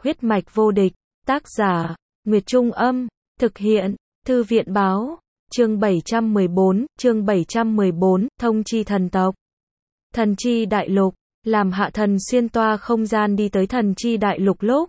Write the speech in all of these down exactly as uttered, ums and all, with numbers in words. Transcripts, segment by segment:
Huyết mạch vô địch, tác giả, Nguyệt Trung Âm, thực hiện, Thư viện Báo, chương bảy trăm mười bốn, chương bảy trăm mười bốn, thông chi thần tộc. Thần chi đại lục, làm Hạ Thần xuyên toa không gian đi tới thần chi đại lục lúc.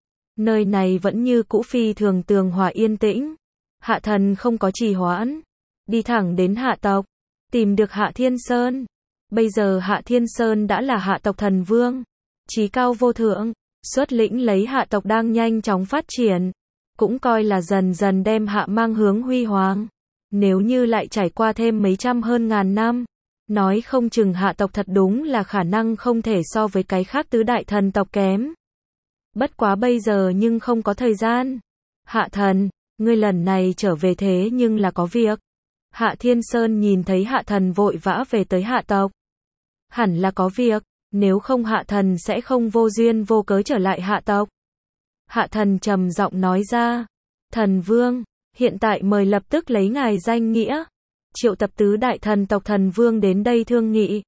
Nơi này vẫn như cũ phi thường tường hòa yên tĩnh. Hạ Thần không có trì hoãn, đi thẳng đến hạ tộc, tìm được Hạ Thiên Sơn. Bây giờ Hạ Thiên Sơn đã là hạ tộc thần vương, chí cao vô thượng, xuất lĩnh lấy hạ tộc đang nhanh chóng phát triển, cũng coi là dần dần đem hạ mang hướng huy hoàng. Nếu như lại trải qua thêm mấy trăm hơn ngàn năm, nói không chừng hạ tộc thật đúng là khả năng không thể so với cái khác tứ đại thần tộc kém. Bất quá bây giờ nhưng không có thời gian. Hạ Thần, ngươi lần này trở về thế nhưng là có việc. Hạ Thiên Sơn nhìn thấy Hạ Thần vội vã về tới hạ tộc. Hẳn là có việc, nếu không Hạ Thần sẽ không vô duyên vô cớ trở lại hạ tộc. Hạ Thần trầm giọng nói ra, thần vương, hiện tại mời lập tức lấy ngài danh nghĩa, triệu tập tứ đại thần tộc thần vương đến đây thương nghị.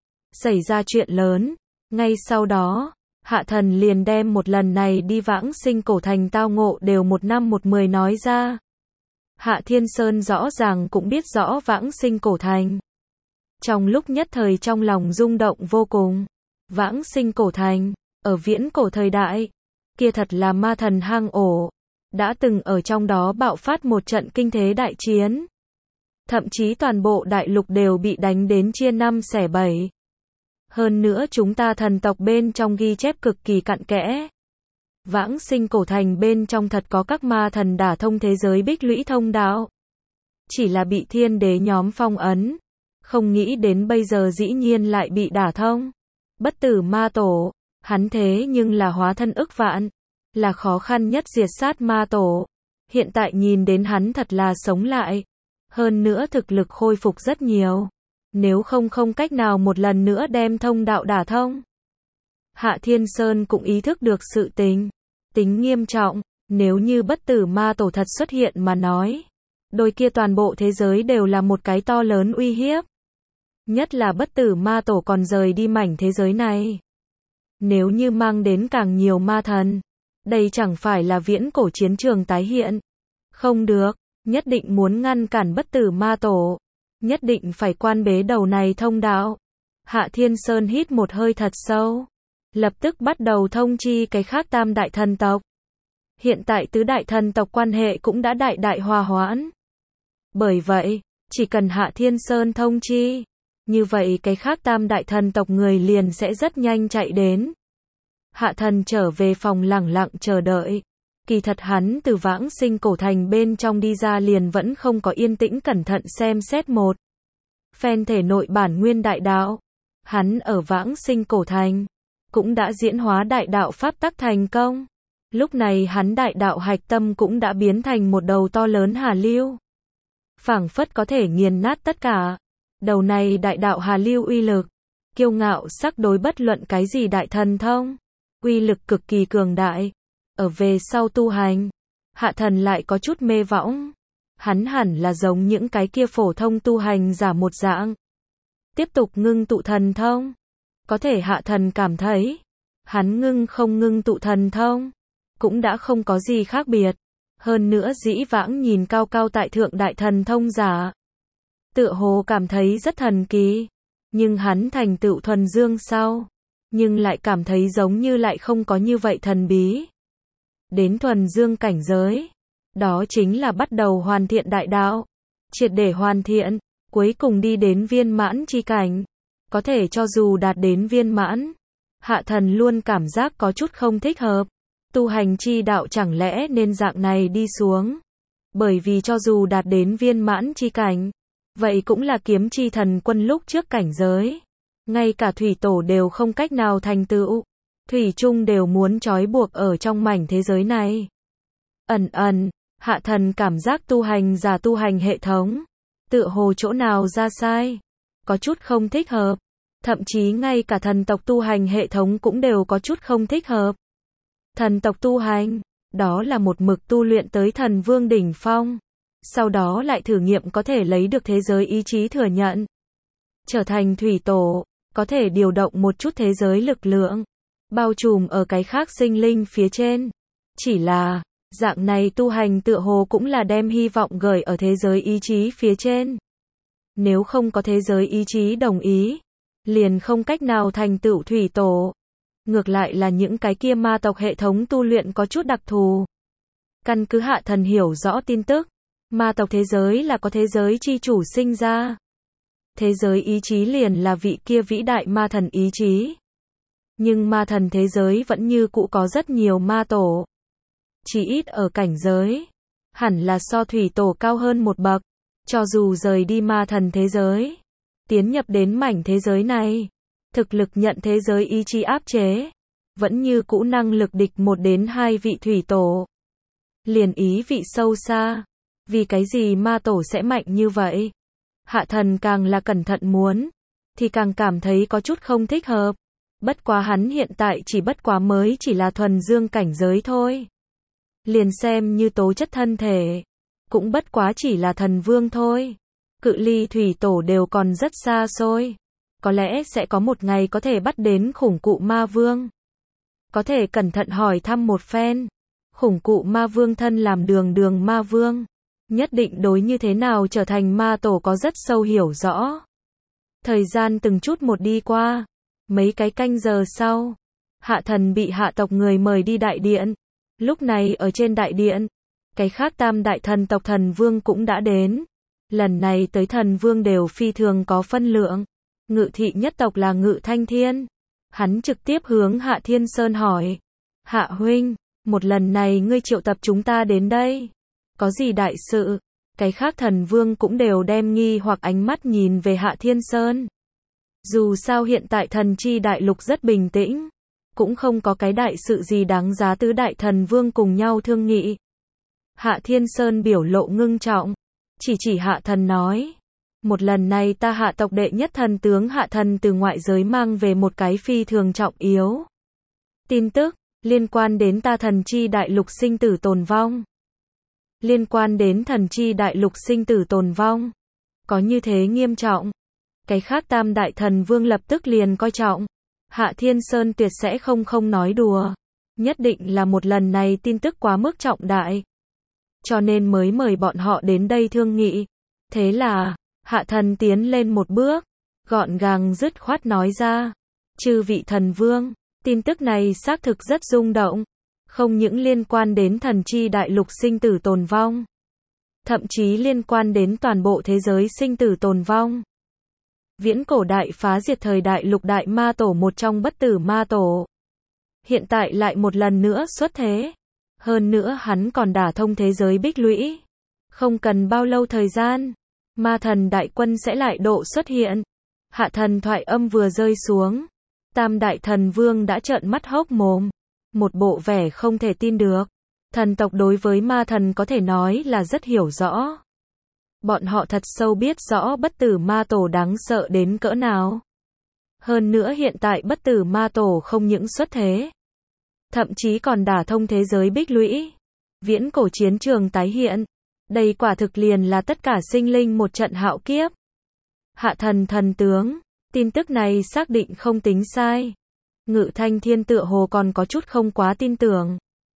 Xảy ra chuyện lớn, ngay sau đó, Hạ Thần liền đem một lần này đi vãng sinh cổ thành tao ngộ đều một năm một mười nói ra. Hạ Thiên Sơn rõ ràng cũng biết rõ vãng sinh cổ thành. Trong lúc nhất thời trong lòng rung động vô cùng. Vãng sinh cổ thành, ở viễn cổ thời đại, kia thật là ma thần hang ổ, đã từng ở trong đó bạo phát một trận kinh thế đại chiến. Thậm chí toàn bộ đại lục đều bị đánh đến chia năm xẻ bảy. Hơn nữa chúng ta thần tộc bên trong ghi chép cực kỳ cặn kẽ. Vãng sinh cổ thành bên trong thật có các ma thần đả thông thế giới bích lũy thông đạo. Chỉ là bị thiên đế nhóm phong ấn. Không nghĩ đến bây giờ dĩ nhiên lại bị đả thông. Bất tử ma tổ, hắn thế nhưng là hóa thân ức vạn, là khó khăn nhất diệt sát ma tổ. Hiện tại nhìn đến hắn thật là sống lại. Hơn nữa thực lực khôi phục rất nhiều. Nếu không không cách nào một lần nữa đem thông đạo đả thông. Hạ Thiên Sơn cũng ý thức được sự tình, tính nghiêm trọng, nếu như bất tử ma tổ thật xuất hiện mà nói. Đôi kia toàn bộ thế giới đều là một cái to lớn uy hiếp. Nhất là bất tử ma tổ còn rời đi mảnh thế giới này. Nếu như mang đến càng nhiều ma thần, đây chẳng phải là viễn cổ chiến trường tái hiện. Không được, nhất định muốn ngăn cản bất tử ma tổ. Nhất định phải quan bế đầu này thông đạo. Hạ Thiên Sơn hít một hơi thật sâu. Lập tức bắt đầu thông chi cái khác tam đại thần tộc. Hiện tại tứ đại thần tộc quan hệ cũng đã đại đại hòa hoãn. Bởi vậy, chỉ cần Hạ Thiên Sơn thông chi, như vậy cái khác tam đại thần tộc người liền sẽ rất nhanh chạy đến. Hạ Thần trở về phòng lẳng lặng chờ đợi. Kỳ thật hắn từ vãng sinh cổ thành bên trong đi ra liền vẫn không có yên tĩnh cẩn thận xem xét một phen thể nội bản nguyên đại đạo. Hắn ở vãng sinh cổ thành cũng đã diễn hóa đại đạo pháp tắc thành công. Lúc này hắn đại đạo hạch tâm cũng đã biến thành một đầu to lớn hà lưu. Phảng phất có thể nghiền nát tất cả. Đầu này đại đạo hà lưu uy lực, kiêu ngạo sắc đối bất luận cái gì đại thần thông. Uy lực cực kỳ cường đại. Ở về sau tu hành, Hạ Thần lại có chút mê võng. Hắn hẳn là giống những cái kia phổ thông tu hành giả một dạng. Tiếp tục ngưng tụ thần thông. Có thể Hạ Thần cảm thấy, hắn ngưng không ngưng tụ thần thông, cũng đã không có gì khác biệt. Hơn nữa dĩ vãng nhìn cao cao tại thượng đại thần thông giả. Tựa hồ cảm thấy rất thần kỳ. Nhưng hắn thành tựu thuần dương sau. Nhưng lại cảm thấy giống như lại không có như vậy thần bí. Đến thuần dương cảnh giới. Đó chính là bắt đầu hoàn thiện đại đạo. Triệt để hoàn thiện. Cuối cùng đi đến viên mãn chi cảnh. Có thể cho dù đạt đến viên mãn. Hạ Thần luôn cảm giác có chút không thích hợp. Tu hành chi đạo chẳng lẽ nên dạng này đi xuống. Bởi vì cho dù đạt đến viên mãn chi cảnh. Vậy cũng là kiếm chi thần quân lúc trước cảnh giới. Ngay cả thủy tổ đều không cách nào thành tựu. Thủy chung đều muốn trói buộc ở trong mảnh thế giới này. Ẩn ẩn, Hạ Thần cảm giác tu hành giả tu hành hệ thống. Tựa hồ chỗ nào ra sai. Có chút không thích hợp. Thậm chí ngay cả thần tộc tu hành hệ thống cũng đều có chút không thích hợp. Thần tộc tu hành, đó là một mực tu luyện tới thần vương đỉnh phong. Sau đó lại thử nghiệm có thể lấy được thế giới ý chí thừa nhận. Trở thành thủy tổ, có thể điều động một chút thế giới lực lượng. bao trùm ở cái khác sinh linh phía trên. Chỉ là, dạng này tu hành tựa hồ cũng là đem hy vọng gửi ở thế giới ý chí phía trên. Nếu không có thế giới ý chí đồng ý, liền không cách nào thành tựu thủy tổ. Ngược lại là những cái kia ma tộc hệ thống tu luyện có chút đặc thù. Căn cứ Hạ Thần hiểu rõ tin tức, ma tộc thế giới là có thế giới chi chủ sinh ra. Thế giới ý chí liền là vị kia vĩ đại ma thần ý chí. Nhưng ma thần thế giới vẫn như cũ có rất nhiều ma tổ. Chỉ ít ở cảnh giới, hẳn là so thủy tổ cao hơn một bậc. Cho dù rời đi ma thần thế giới, tiến nhập đến mảnh thế giới này, thực lực nhận thế giới ý chí áp chế, vẫn như cũ năng lực địch một đến hai vị thủy tổ. Liền ý vị sâu xa, vì cái gì ma tổ sẽ mạnh như vậy? Hạ Thần càng là cẩn thận muốn, thì càng cảm thấy có chút không thích hợp. Bất quá hắn hiện tại chỉ bất quá mới chỉ là thuần dương cảnh giới thôi. Liền xem như tố chất thân thể, cũng bất quá chỉ là thần vương thôi. Cự ly thủy tổ đều còn rất xa xôi. Có lẽ sẽ có một ngày có thể bắt đến khủng cụ ma vương. Có thể cẩn thận hỏi thăm một phen. Khủng cụ ma vương thân làm đường đường ma vương. Nhất định đối như thế nào trở thành ma tổ có rất sâu hiểu rõ. Thời gian từng chút một đi qua. Mấy cái canh giờ sau, Hạ Thần bị hạ tộc người mời đi đại điện. Lúc này ở trên đại điện, cái khác tam đại thần tộc thần vương cũng đã đến. Lần này tới thần vương đều phi thường có phân lượng. Ngự thị nhất tộc là Ngự Thanh Thiên. Hắn trực tiếp hướng Hạ Thiên Sơn hỏi. Hạ huynh, một lần này ngươi triệu tập chúng ta đến đây. Có gì đại sự? Cái khác thần vương cũng đều đem nghi hoặc ánh mắt nhìn về Hạ Thiên Sơn. Dù sao hiện tại thần chi đại lục rất bình tĩnh. Cũng không có cái đại sự gì đáng giá tứ đại thần vương cùng nhau thương nghị. Hạ Thiên Sơn biểu lộ ngưng trọng. Chỉ chỉ Hạ Thần nói. Một lần này ta hạ tộc đệ nhất thần tướng Hạ Thần từ ngoại giới mang về một cái phi thường trọng yếu. Tin tức, liên quan đến ta thần chi đại lục sinh tử tồn vong. Liên quan đến thần chi đại lục sinh tử tồn vong. Có như thế nghiêm trọng. Cái khác tam đại thần vương lập tức liền coi trọng. Hạ Thiên Sơn tuyệt sẽ không không nói đùa. Nhất định là một lần này tin tức quá mức trọng đại. Cho nên mới mời bọn họ đến đây thương nghị. Thế là, Hạ Thần tiến lên một bước, gọn gàng dứt khoát nói ra. Chư vị thần vương, tin tức này xác thực rất rung động. Không những liên quan đến thần chi đại lục sinh tử tồn vong. Thậm chí liên quan đến toàn bộ thế giới sinh tử tồn vong. Viễn cổ đại phá diệt thời đại lục đại ma tổ một trong bất tử ma tổ. Hiện tại lại một lần nữa xuất thế. Hơn nữa hắn còn đả thông thế giới bích lũy. Không cần bao lâu thời gian, ma thần đại quân sẽ lại độ xuất hiện. Hạ Thần thoại âm vừa rơi xuống. Tam đại thần vương đã trợn mắt hốc mồm. Một bộ vẻ không thể tin được. Thần tộc đối với ma thần có thể nói là rất hiểu rõ. Bọn họ thật sâu biết rõ bất tử ma tổ đáng sợ đến cỡ nào. Hơn nữa hiện tại bất tử ma tổ không những xuất thế. Thậm chí còn đả thông thế giới bích lũy. Viễn cổ chiến trường tái hiện. Đây quả thực liền là tất cả sinh linh một trận hạo kiếp. Hạ Thần thần tướng. Tin tức này xác định không tính sai. Ngự Thanh Thiên tựa hồ còn có chút không quá tin tưởng.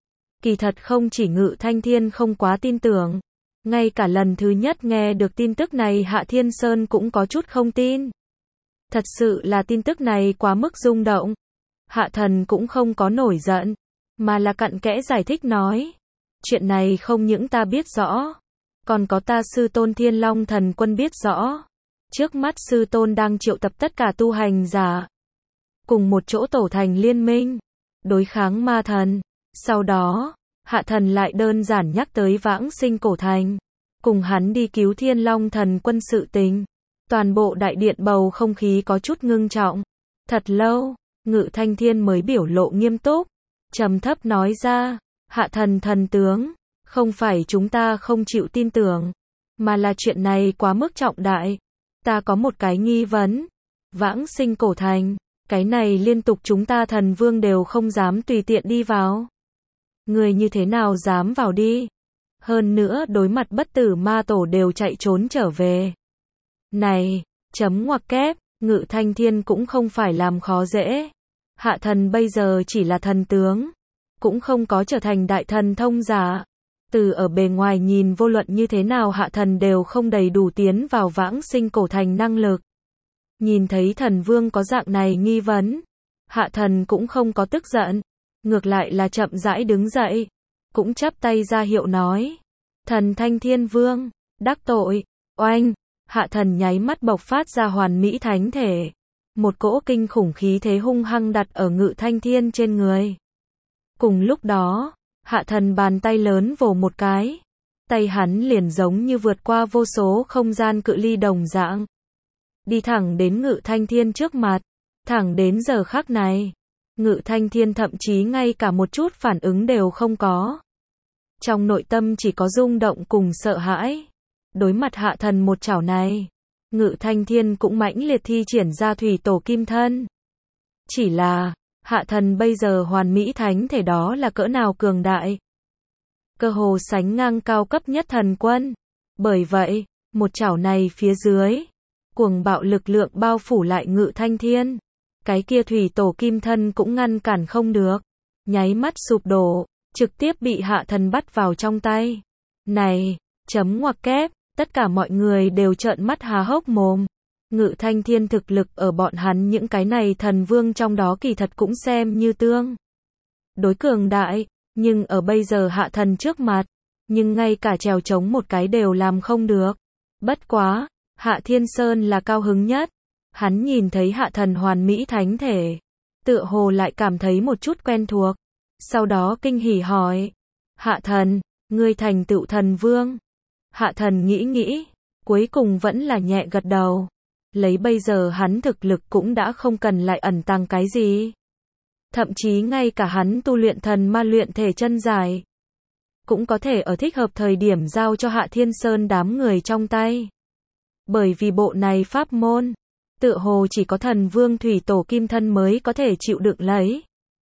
Kỳ thật không chỉ Ngự Thanh Thiên không quá tin tưởng. Ngay cả lần thứ nhất nghe được tin tức này Hạ Thiên Sơn cũng có chút không tin. Thật sự là tin tức này quá mức rung động. Hạ Thần cũng không có nổi giận, mà là cặn kẽ giải thích nói. Chuyện này không những ta biết rõ, còn có ta sư tôn Thiên Long Thần Quân biết rõ. Trước mắt sư tôn đang triệu tập tất cả tu hành giả. Cùng một chỗ tổ thành liên minh, đối kháng ma thần. Sau đó, Hạ Thần lại đơn giản nhắc tới vãng sinh cổ thành. Cùng hắn đi cứu Thiên Long Thần Quân sự tình. Toàn bộ đại điện bầu không khí có chút ngưng trọng. Thật lâu, Ngự Thanh Thiên mới biểu lộ nghiêm túc. Trầm thấp nói ra, Hạ Thần thần tướng, không phải chúng ta không chịu tin tưởng, mà là chuyện này quá mức trọng đại. Ta có một cái nghi vấn. Vãng sinh cổ thành, cái này liên tục chúng ta thần vương đều không dám tùy tiện đi vào. Người như thế nào dám vào đi? Hơn nữa đối mặt bất tử ma tổ đều chạy trốn trở về. Này, chấm ngoặc kép, Ngự Thanh Thiên cũng không phải làm khó dễ. Hạ thần bây giờ chỉ là thần tướng, cũng không có trở thành đại thần thông giả. Từ ở bề ngoài nhìn vô luận như thế nào hạ thần đều không đầy đủ tiến vào vãng sinh cổ thành năng lực. Nhìn thấy thần vương có dạng này nghi vấn, hạ thần cũng không có tức giận, ngược lại là chậm rãi đứng dậy, cũng chắp tay ra hiệu nói. Thần Thanh Thiên Vương, đắc tội, oanh, hạ thần nháy mắt bộc phát ra hoàn mỹ thánh thể. Một cỗ kinh khủng khí thế hung hăng đặt ở Ngự Thanh Thiên trên người. Cùng lúc đó, hạ thần bàn tay lớn vồ một cái. Tay hắn liền giống như vượt qua vô số không gian cự ly đồng dạng. Đi thẳng đến Ngự Thanh Thiên trước mặt. Thẳng đến giờ khắc này, Ngự Thanh Thiên thậm chí ngay cả một chút phản ứng đều không có. Trong nội tâm chỉ có rung động cùng sợ hãi. Đối mặt hạ thần một chảo này, Ngự Thanh Thiên cũng mãnh liệt thi triển ra thủy tổ kim thân. Chỉ là, hạ thần bây giờ hoàn mỹ thánh thể đó là cỡ nào cường đại. Cơ hồ sánh ngang cao cấp nhất thần quân. Bởi vậy, một chảo này phía dưới, cuồng bạo lực lượng bao phủ lại Ngự Thanh Thiên. Cái kia thủy tổ kim thân cũng ngăn cản không được. Nháy mắt sụp đổ, trực tiếp bị hạ thần bắt vào trong tay. Này, chấm ngoặc kép, tất cả mọi người đều trợn mắt há hốc mồm. Ngự Thanh Thiên thực lực ở bọn hắn những cái này thần vương trong đó kỳ thật cũng xem như tương đối cường đại, nhưng ở bây giờ hạ thần trước mặt, nhưng ngay cả trèo trống một cái đều làm không được. Bất quá, Hạ Thiên Sơn là cao hứng nhất. Hắn nhìn thấy hạ thần hoàn mỹ thánh thể, tựa hồ lại cảm thấy một chút quen thuộc. Sau đó kinh hỉ hỏi, hạ thần, ngươi thành tựu thần vương. Hạ thần nghĩ nghĩ, cuối cùng vẫn là nhẹ gật đầu. Lấy bây giờ hắn thực lực cũng đã không cần lại ẩn tàng cái gì. Thậm chí ngay cả hắn tu luyện thần ma luyện thể chân giải, cũng có thể ở thích hợp thời điểm giao cho Hạ Thiên Sơn đám người trong tay. Bởi vì bộ này pháp môn, tựa hồ chỉ có thần vương thủy tổ kim thân mới có thể chịu đựng lấy.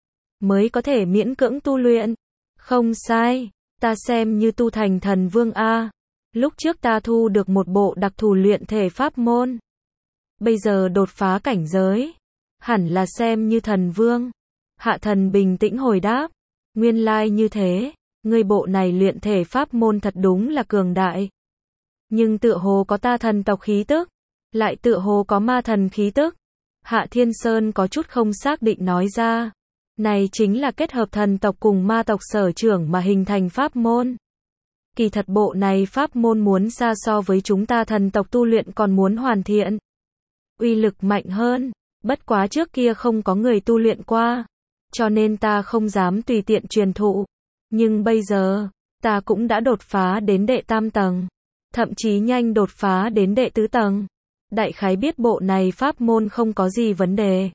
Mới có thể miễn cưỡng tu luyện. Không sai, ta xem như tu thành thần vương A. Lúc trước ta thu được một bộ đặc thù luyện thể pháp môn. Bây giờ đột phá cảnh giới. Hẳn là xem như thần vương. Hạ thần bình tĩnh hồi đáp. Nguyên lai như thế, ngươi bộ này luyện thể pháp môn thật đúng là cường đại. Nhưng tựa hồ có ta thần tộc khí tức. Lại tựa hồ có ma thần khí tức. Hạ Thiên Sơn có chút không xác định nói ra. Này chính là kết hợp thần tộc cùng ma tộc sở trưởng mà hình thành pháp môn. Kỳ thật bộ này pháp môn muốn xa so với chúng ta thần tộc tu luyện còn muốn hoàn thiện. Uy lực mạnh hơn, bất quá trước kia không có người tu luyện qua. Cho nên ta không dám tùy tiện truyền thụ. Nhưng bây giờ, ta cũng đã đột phá đến đệ tam tầng. Thậm chí nhanh đột phá đến đệ tứ tầng. Đại khái biết bộ này pháp môn không có gì vấn đề.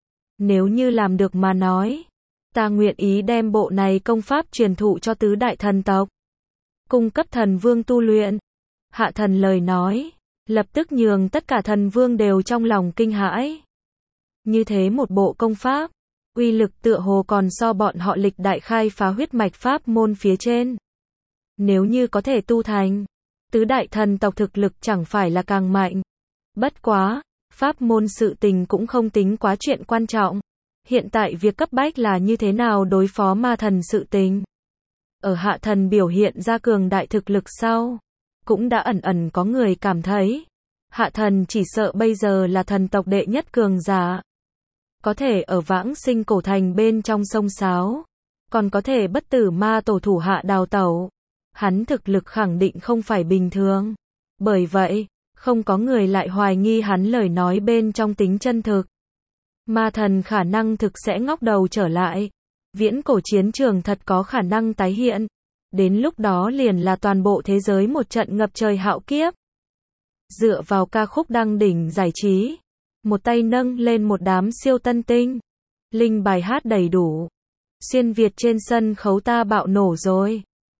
Nếu như làm được mà nói, ta nguyện ý đem bộ này công pháp truyền thụ cho tứ đại thần tộc. Cung cấp thần vương tu luyện. Hạ thần lời nói, lập tức nhường tất cả thần vương đều trong lòng kinh hãi. Như thế một bộ công pháp, uy lực tựa hồ còn so bọn họ lịch đại khai phá huyết mạch pháp môn phía trên. Nếu như có thể tu thành, tứ đại thần tộc thực lực chẳng phải là càng mạnh. Bất quá, pháp môn sự tình cũng không tính quá chuyện quan trọng. Hiện tại việc cấp bách là như thế nào đối phó ma thần sự tình. Ở hạ thần biểu hiện ra cường đại thực lực sau, cũng đã ẩn ẩn có người cảm thấy, hạ thần chỉ sợ bây giờ là thần tộc đệ nhất cường giả. Có thể ở vãng sinh cổ thành bên trong sông sáo, còn có thể bất tử ma tổ thủ hạ đào tẩu. Hắn thực lực khẳng định không phải bình thường. Bởi vậy, không có người lại hoài nghi hắn lời nói bên trong tính chân thực. Ma thần khả năng thực sẽ ngóc đầu trở lại. Viễn cổ chiến trường thật có khả năng tái hiện. Đến lúc đó liền là toàn bộ thế giới một trận ngập trời hạo kiếp. Dựa vào ca khúc đăng đỉnh giải trí, một tay nâng lên một đám siêu tân tinh. Linh bài hát đầy đủ. Xuyên Việt trên sân khấu ta bạo nổ rồi.